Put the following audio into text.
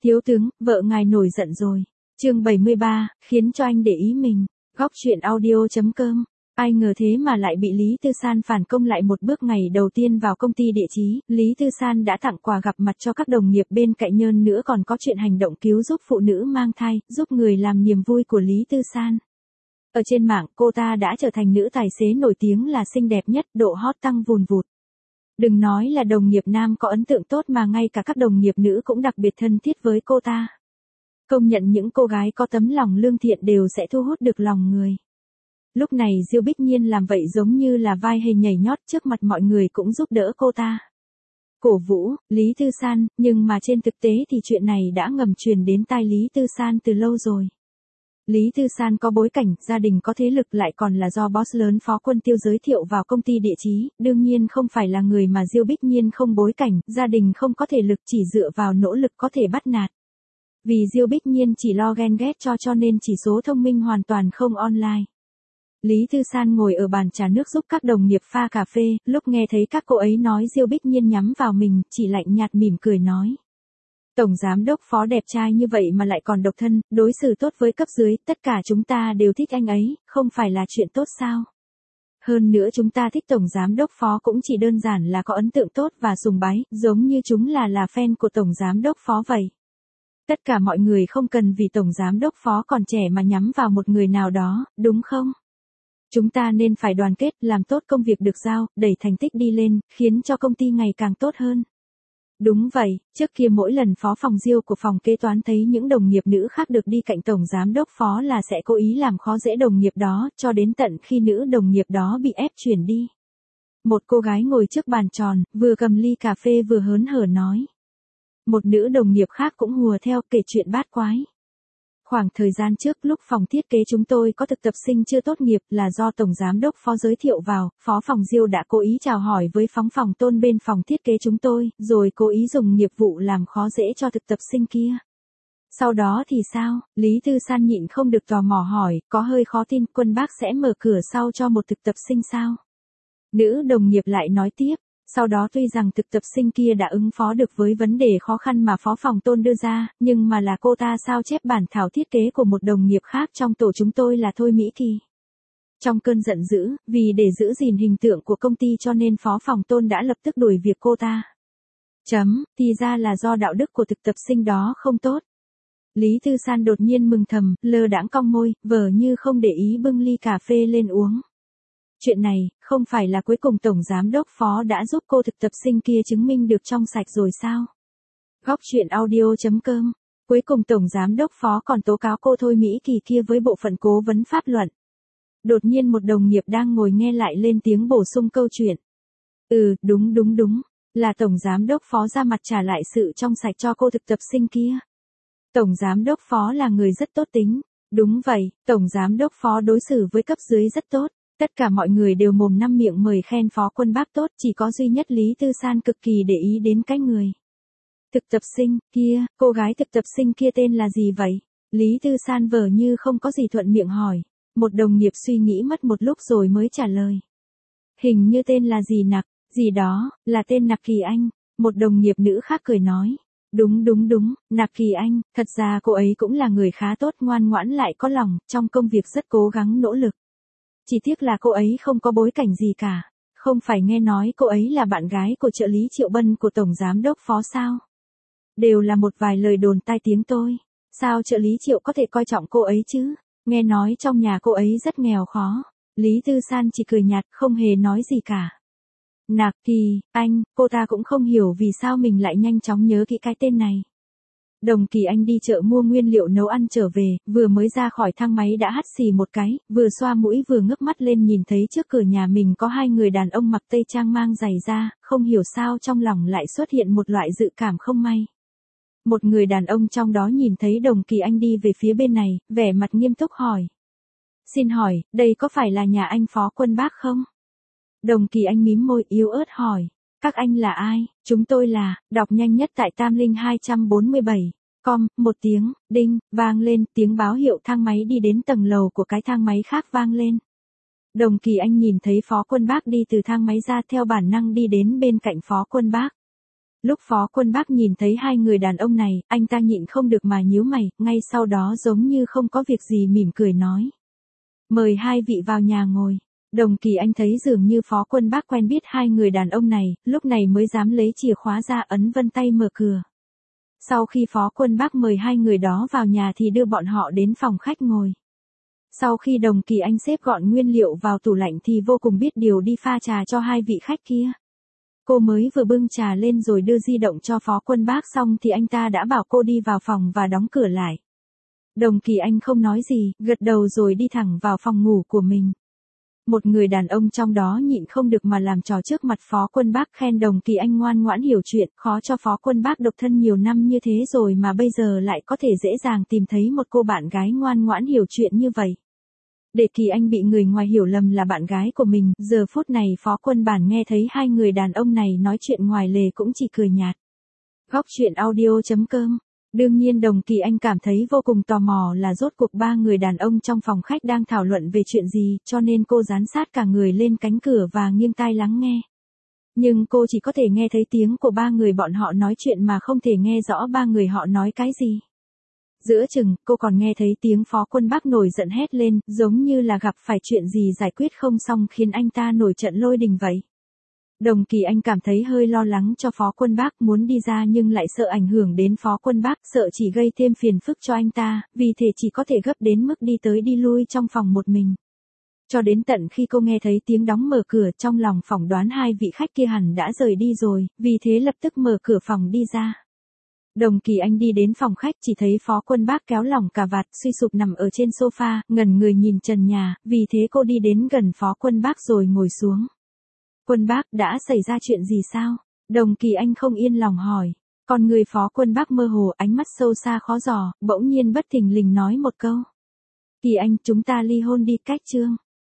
Thiếu tướng, vợ ngài nổi giận rồi. Chương 73, khiến cho anh để ý mình. Góc truyện audio.com. Ai ngờ thế mà lại bị Lý Tư San phản công lại một bước. Ngày đầu tiên vào công ty địa chí, Lý Tư San đã tặng quà gặp mặt cho các đồng nghiệp bên cạnh, nhơn nữa còn có chuyện hành động cứu giúp phụ nữ mang thai, giúp người làm niềm vui của Lý Tư San. Ở trên mạng, cô ta đã trở thành nữ tài xế nổi tiếng là xinh đẹp nhất, độ hot tăng vùn vụt. Đừng nói là đồng nghiệp nam có ấn tượng tốt mà ngay cả các đồng nghiệp nữ cũng đặc biệt thân thiết với cô ta. Công nhận những cô gái có tấm lòng lương thiện đều sẽ thu hút được lòng người. Lúc này Diêu Bích Nhiên làm vậy giống như là vai hề nhảy nhót trước mặt mọi người cũng giúp đỡ cô ta. Cổ vũ, Lý Tư San, nhưng mà trên thực tế thì chuyện này đã ngầm truyền đến tai Lý Tư San từ lâu rồi. Lý Tư San có bối cảnh, gia đình có thế lực, lại còn là do boss lớn Phó Quân Tiêu giới thiệu vào công ty địa chí, đương nhiên không phải là người mà Diêu Bích Nhiên không bối cảnh, gia đình không có thể lực, chỉ dựa vào nỗ lực có thể bắt nạt. Vì Diêu Bích Nhiên chỉ lo ghen ghét cho nên chỉ số thông minh hoàn toàn không online. Lý Tư San ngồi ở bàn trà nước giúp các đồng nghiệp pha cà phê, lúc nghe thấy các cô ấy nói Diêu Bích Nhiên nhắm vào mình, chỉ lạnh nhạt mỉm cười nói. Tổng giám đốc Phó đẹp trai như vậy mà lại còn độc thân, đối xử tốt với cấp dưới, tất cả chúng ta đều thích anh ấy, không phải là chuyện tốt sao? Hơn nữa chúng ta thích Tổng giám đốc Phó cũng chỉ đơn giản là có ấn tượng tốt và sùng bái, giống như chúng là fan của Tổng giám đốc Phó vậy. Tất cả mọi người không cần vì Tổng giám đốc Phó còn trẻ mà nhắm vào một người nào đó, đúng không? Chúng ta nên phải đoàn kết, làm tốt công việc được giao, đẩy thành tích đi lên, khiến cho công ty ngày càng tốt hơn. Đúng vậy, trước kia mỗi lần phó phòng Diêu của phòng kế toán thấy những đồng nghiệp nữ khác được đi cạnh Tổng giám đốc Phó là sẽ cố ý làm khó dễ đồng nghiệp đó, cho đến tận khi nữ đồng nghiệp đó bị ép chuyển đi. Một cô gái ngồi trước bàn tròn, vừa cầm ly cà phê vừa hớn hở nói. Một nữ đồng nghiệp khác cũng hùa theo, kể chuyện bát quái. Khoảng thời gian trước lúc phòng thiết kế chúng tôi có thực tập sinh chưa tốt nghiệp, là do Tổng giám đốc Phó giới thiệu vào, Phó phòng Diêu đã cố ý chào hỏi với phóng phòng Tôn bên phòng thiết kế chúng tôi, rồi cố ý dùng nghiệp vụ làm khó dễ cho thực tập sinh kia. Sau đó thì sao? Lý Tư San nhịn không được tò mò hỏi, có hơi khó tin, Quân bác sẽ mở cửa sau cho một thực tập sinh sao? Nữ đồng nghiệp lại nói tiếp. Sau đó tuy rằng thực tập sinh kia đã ứng phó được với vấn đề khó khăn mà Phó phòng Tôn đưa ra, nhưng mà là cô ta sao chép bản thảo thiết kế của một đồng nghiệp khác trong tổ chúng tôi là Thôi Mỹ Kỳ. Trong cơn giận dữ, vì để giữ gìn hình tượng của công ty cho nên Phó phòng Tôn đã lập tức đuổi việc cô ta. Thì ra là do đạo đức của thực tập sinh đó không tốt. Lý Tư San đột nhiên mừng thầm, lơ đãng cong môi, vờ như không để ý bưng ly cà phê lên uống. Chuyện này, không phải là cuối cùng Tổng giám đốc Phó đã giúp cô thực tập sinh kia chứng minh được trong sạch rồi sao? Góc truyện audio.com. Cuối cùng Tổng giám đốc Phó còn tố cáo cô Thôi Mỹ Kỳ kia với bộ phận cố vấn pháp luận. Đột nhiên một đồng nghiệp đang ngồi nghe lại lên tiếng bổ sung câu chuyện. Đúng, là Tổng giám đốc Phó ra mặt trả lại sự trong sạch cho cô thực tập sinh kia. Tổng giám đốc Phó là người rất tốt tính. Đúng vậy, Tổng giám đốc Phó đối xử với cấp dưới rất tốt. Tất cả mọi người đều mồm năm miệng mời khen Phó Quân bác tốt, chỉ có duy nhất Lý Tư San cực kỳ để ý đến cái người. Thực tập sinh, kia, cô gái thực tập sinh kia tên là gì vậy? Lý Tư San vờ như không có gì thuận miệng hỏi. Một đồng nghiệp suy nghĩ mất một lúc rồi mới trả lời. Hình như tên là gì đó, là tên Nặc Kỳ Anh. Một đồng nghiệp nữ khác cười nói. Đúng, Nặc Kỳ Anh, thật ra cô ấy cũng là người khá tốt, ngoan ngoãn lại có lòng, trong công việc rất cố gắng nỗ lực. Chỉ tiếc là cô ấy không có bối cảnh gì cả. Không phải nghe nói cô ấy là bạn gái của trợ lý Triệu Bân của Tổng giám đốc Phó sao? Đều là một vài lời đồn tai tiếng tôi. Sao trợ lý Triệu có thể coi trọng cô ấy chứ? Nghe nói trong nhà cô ấy rất nghèo khó. Lý Tư San chỉ cười nhạt, không hề nói gì cả. Nặc Kỳ Anh, cô ta cũng không hiểu vì sao mình lại nhanh chóng nhớ kỹ cái tên này. Đồng Kỳ Anh đi chợ mua nguyên liệu nấu ăn trở về, vừa mới ra khỏi thang máy đã hắt xì một cái, vừa xoa mũi vừa ngước mắt lên nhìn thấy trước cửa nhà mình có hai người đàn ông mặc tây trang mang giày da, không hiểu sao trong lòng lại xuất hiện một loại dự cảm không may. Một người đàn ông trong đó nhìn thấy Đồng Kỳ Anh đi về phía bên này, vẻ mặt nghiêm túc hỏi. Xin hỏi, đây có phải là nhà anh Phó Quân bác không? Đồng Kỳ Anh mím môi yếu ớt hỏi. Các anh là ai? Chúng tôi là, đọc nhanh nhất tại Tam Linh 247. Một tiếng, đinh, vang lên, tiếng báo hiệu thang máy đi đến tầng lầu của cái thang máy khác vang lên. Đồng Kỳ Anh nhìn thấy Phó Quân bác đi từ thang máy ra theo bản năng đi đến bên cạnh Phó Quân bác. Lúc Phó Quân Bác nhìn thấy hai người đàn ông này, anh ta nhịn không được mà nhíu mày, ngay sau đó giống như không có việc gì mỉm cười nói. Mời hai vị vào nhà ngồi. Đồng Kỳ Anh thấy dường như Phó Quân Bác quen biết hai người đàn ông này, lúc này mới dám lấy chìa khóa ra ấn vân tay mở cửa. Sau khi Phó Quân Bác mời hai người đó vào nhà thì đưa bọn họ đến phòng khách ngồi. Sau khi Đồng Kỳ Anh xếp gọn nguyên liệu vào tủ lạnh thì vô cùng biết điều đi pha trà cho hai vị khách kia. Cô mới vừa bưng trà lên rồi đưa di động cho Phó Quân Bác xong thì anh ta đã bảo cô đi vào phòng và đóng cửa lại. Đồng Kỳ Anh không nói gì, gật đầu rồi đi thẳng vào phòng ngủ của mình. Một người đàn ông trong đó nhịn không được mà làm trò trước mặt Phó Quân Bác khen Đồng Kỳ Anh ngoan ngoãn hiểu chuyện, khó cho Phó Quân Bác độc thân nhiều năm như thế rồi mà bây giờ lại có thể dễ dàng tìm thấy một cô bạn gái ngoan ngoãn hiểu chuyện như vậy. Để Kỳ Anh bị người ngoài hiểu lầm là bạn gái của mình, giờ phút này Phó Quân Bản nghe thấy hai người đàn ông này nói chuyện ngoài lề cũng chỉ cười nhạt. Góc truyện audio.com. Đương nhiên Đồng Kỳ Anh cảm thấy vô cùng tò mò là rốt cuộc ba người đàn ông trong phòng khách đang thảo luận về chuyện gì, cho nên cô dán sát cả người lên cánh cửa và nghiêng tai lắng nghe. Nhưng cô chỉ có thể nghe thấy tiếng của ba người bọn họ nói chuyện mà không thể nghe rõ ba người họ nói cái gì. Giữa chừng, cô còn nghe thấy tiếng Phó Quân Bác nổi giận hét lên, giống như là gặp phải chuyện gì giải quyết không xong khiến anh ta nổi trận lôi đình vậy. Đồng Kỳ Anh cảm thấy hơi lo lắng cho Phó Quân Bác, muốn đi ra nhưng lại sợ ảnh hưởng đến Phó Quân Bác, sợ chỉ gây thêm phiền phức cho anh ta, vì thế chỉ có thể gấp đến mức đi tới đi lui trong phòng một mình. Cho đến tận khi cô nghe thấy tiếng đóng mở cửa, trong lòng phỏng đoán hai vị khách kia hẳn đã rời đi rồi, vì thế lập tức mở cửa phòng đi ra. Đồng Kỳ Anh đi đến phòng khách chỉ thấy Phó Quân Bác kéo lỏng cà vạt, suy sụp nằm ở trên sofa, ngẩn người nhìn trần nhà, vì thế cô đi đến gần Phó Quân Bác rồi ngồi xuống. Quân Bác, đã xảy ra chuyện gì sao? Đồng Kỳ Anh không yên lòng hỏi. Còn người Phó Quân Bác mơ hồ, ánh mắt sâu xa khó dò, bỗng nhiên bất thình lình nói một câu. Kỳ Anh, chúng ta ly hôn đi, cách chương.